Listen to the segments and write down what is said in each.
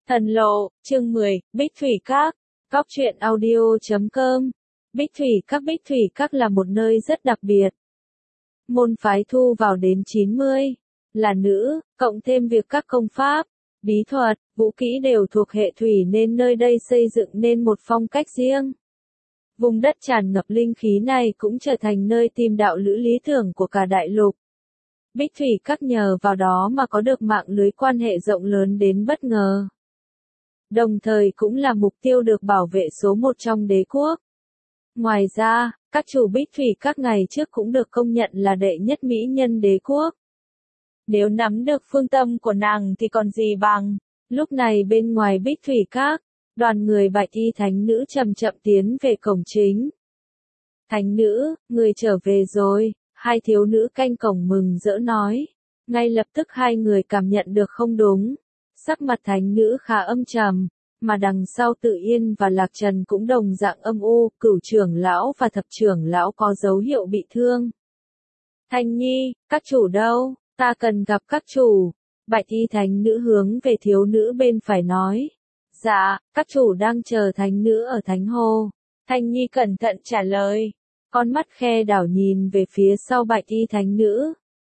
Thần lộ, chương 10, Bích Thủy Các, Cóc truyện audio.com. Bích Thủy Các là một nơi rất đặc biệt. Môn phái thu vào đến 90, là nữ, cộng thêm việc các công pháp, bí thuật, vũ kỹ đều thuộc hệ thủy nên nơi đây xây dựng nên một phong cách riêng. Vùng đất tràn ngập linh khí này cũng trở thành nơi tìm đạo lữ lý tưởng của cả đại lục. Bích Thủy Các nhờ vào đó mà có được mạng lưới quan hệ rộng lớn đến bất ngờ. Đồng thời cũng là mục tiêu được bảo vệ số một trong đế quốc. Ngoài ra, các chủ Bích Thủy Các ngày trước cũng được công nhận là đệ nhất mỹ nhân đế quốc. Nếu nắm được phương tâm của nàng thì còn gì bằng. Lúc này bên ngoài Bích Thủy Các, đoàn người bạch y thánh nữ chậm chậm tiến về cổng chính. Thánh nữ, người trở về rồi, hai thiếu nữ canh cổng mừng rỡ nói. Ngay lập tức hai người cảm nhận được không đúng. Sắc mặt thánh nữ khá âm trầm, mà đằng sau Tự Yên và Lạc Trần cũng đồng dạng âm u, Cửu trưởng lão và Thập trưởng lão có dấu hiệu bị thương. Thanh Nhi, các chủ đâu, ta cần gặp các chủ. Bạch y thánh nữ hướng về thiếu nữ bên phải nói. Dạ, các chủ đang chờ thánh nữ ở thánh hồ. Thanh Nhi cẩn thận trả lời. Con mắt khe đảo nhìn về phía sau bạch y thánh nữ.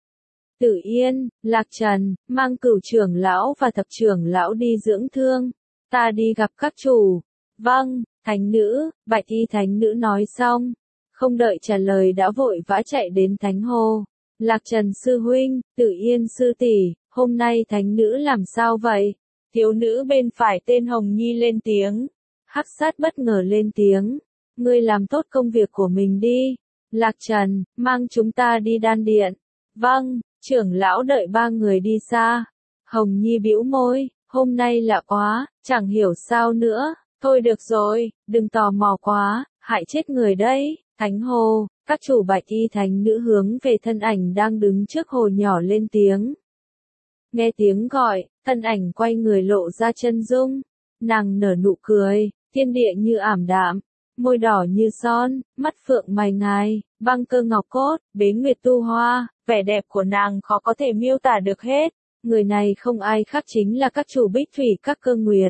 Tự Yên, Lạc Trần, mang Cửu trưởng lão và Thập trưởng lão đi dưỡng thương. Ta đi gặp các chủ. Vâng, thánh nữ, bạch y thánh nữ nói xong. Không đợi trả lời đã vội vã chạy đến thánh hồ. Lạc Trần sư huynh, Tự Yên sư tỷ, hôm nay thánh nữ làm sao vậy? Thiếu nữ bên phải tên Hồng Nhi lên tiếng. Hắc sát bất ngờ lên tiếng. Ngươi làm tốt công việc của mình đi. Lạc Trần, mang chúng ta đi đan điện. Vâng, trưởng lão đợi ba người đi xa. Hồng Nhi bĩu môi, hôm nay lạ quá, chẳng hiểu sao nữa. Thôi được rồi, đừng tò mò quá, hại chết người đấy. Thánh hồ, các chủ bạch y thánh nữ hướng về thân ảnh đang đứng trước hồ nhỏ lên tiếng. Nghe tiếng gọi, thân ảnh quay người lộ ra chân dung. Nàng nở nụ cười, thiên địa như ảm đạm, môi đỏ như son, mắt phượng mày ngài, băng cơ ngọc cốt, bế nguyệt tu hoa, vẻ đẹp của nàng khó có thể miêu tả được hết. Người này không ai khác chính là các chủ Bích Thủy Các Cơ Nguyệt.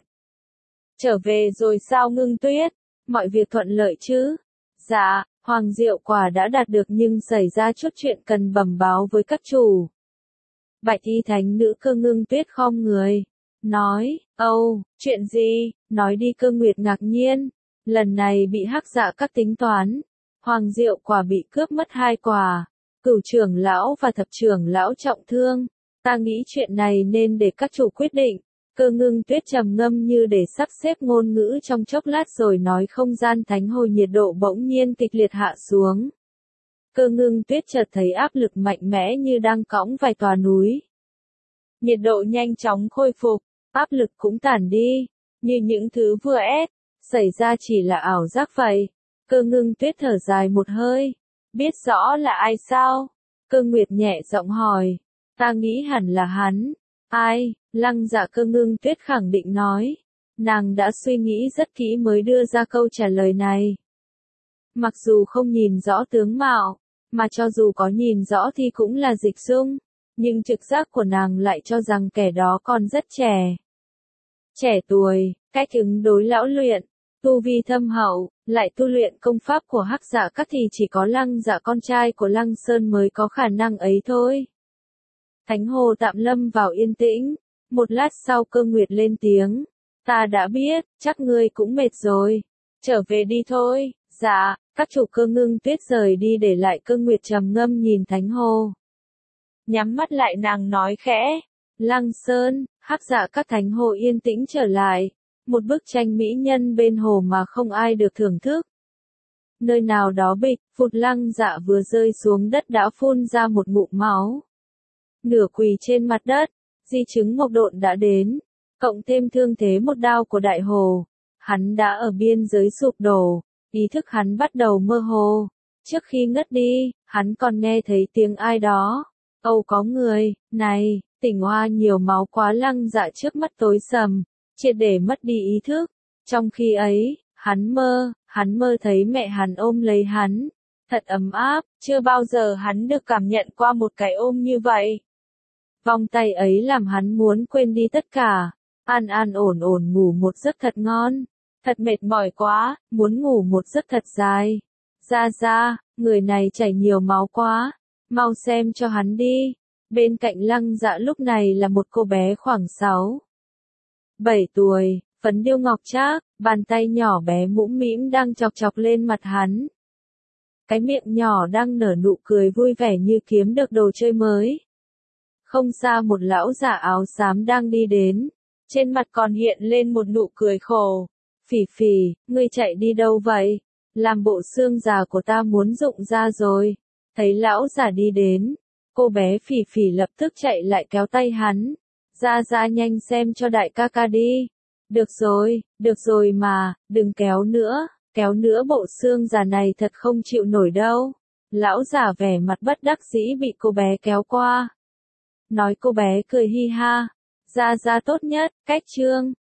Trở về rồi sao Ngưng Tuyết? Mọi việc thuận lợi chứ? Dạ, Hoàng Diệu Quả đã đạt được nhưng xảy ra chút chuyện cần bẩm báo với các chủ. Bạch y thánh nữ Cơ Ngưng Tuyết khom người. Nói, chuyện gì? Nói đi. Cơ Nguyệt ngạc nhiên. Lần này bị Hắc Dạ Các tính toán. Hoàng Diệu Quả bị cướp mất 2 quả. Cửu trưởng lão và Thập trưởng lão trọng thương. Ta nghĩ chuyện này nên để các chủ quyết định. Cơ Ngưng Tuyết trầm ngâm như để sắp xếp ngôn ngữ trong chốc lát rồi nói. Không gian thánh hồ nhiệt độ bỗng nhiên kịch liệt hạ xuống. Cơ Ngưng Tuyết chợt thấy áp lực mạnh mẽ như đang cõng vài tòa núi. Nhiệt độ nhanh chóng khôi phục, áp lực cũng tản đi, như những thứ vừa xảy ra chỉ là ảo giác vậy. Cơ Ngưng Tuyết thở dài một hơi. Biết rõ là ai sao? Cơ Nguyệt nhẹ giọng hỏi. Ta nghĩ hẳn là hắn. Ai? Lăng Dạ Cơ Ngưng Tuyết khẳng định nói. Nàng đã suy nghĩ rất kỹ mới đưa ra câu trả lời này. Mặc dù không nhìn rõ tướng mạo, mà cho dù có nhìn rõ thì cũng là Dịch Dung, nhưng trực giác của nàng lại cho rằng kẻ đó còn rất trẻ. Trẻ tuổi, cách ứng đối lão luyện, tu vi thâm hậu, lại tu luyện công pháp của Hắc Dạ Các thì chỉ có Lăng Dạ con trai của Lăng Sơn mới có khả năng ấy thôi. Thánh hồ tạm lâm vào yên tĩnh, một lát sau Cơ Nguyệt lên tiếng. Ta đã biết, chắc ngươi cũng mệt rồi. Trở về đi thôi. Dạ, các chủ. Cơ Ngưng Tuyết rời đi để lại Cơ Nguyệt trầm ngâm nhìn thánh hồ. Nhắm mắt lại nàng nói khẽ. Lăng Sơn, Hắc Dạ Các. Thánh hồ yên tĩnh trở lại. Một bức tranh mỹ nhân bên hồ mà không ai được thưởng thức. Nơi nào đó bịch, phụt. Lăng Dạ vừa rơi xuống đất đã phun ra một ngụm máu. Nửa quỳ trên mặt đất, di chứng Mộc Độn đã đến. Cộng thêm thương thế một đao của đại hồ. Hắn đã ở biên giới sụp đổ. Ý thức hắn bắt đầu mơ hồ. Trước khi ngất đi, hắn còn nghe thấy tiếng ai đó. Có người, này, tỉnh hoa nhiều máu quá. Lăng Dạ trước mắt tối sầm, triệt để mất đi ý thức. Trong khi ấy, hắn mơ thấy mẹ hắn ôm lấy hắn. Thật ấm áp, chưa bao giờ hắn được cảm nhận qua một cái ôm như vậy. Vòng tay ấy làm hắn muốn quên đi tất cả. An an ổn ổn ngủ một giấc thật ngon. Thật mệt mỏi quá, muốn ngủ một giấc thật dài. Ra ra, người này chảy nhiều máu quá. Mau xem cho hắn đi. Bên cạnh Lăng Dạ lúc này là một cô bé khoảng 7 tuổi, phấn điêu ngọc trác, bàn tay nhỏ bé mũm mĩm đang chọc chọc lên mặt hắn. Cái miệng nhỏ đang nở nụ cười vui vẻ như kiếm được đồ chơi mới. Không xa một lão già áo xám đang đi đến, trên mặt còn hiện lên một nụ cười khổ. Phỉ phỉ, ngươi chạy đi đâu vậy? Làm bộ xương già của ta muốn rụng ra rồi. Thấy lão già đi đến, cô bé phỉ phỉ lập tức chạy lại kéo tay hắn. Ra ra nhanh xem cho đại ca ca đi. Được rồi mà, đừng kéo nữa bộ xương già này thật không chịu nổi đâu. Lão già vẻ mặt bất đắc dĩ bị cô bé kéo qua. Nói cô bé cười hi ha. Ra ra tốt nhất, cách chương.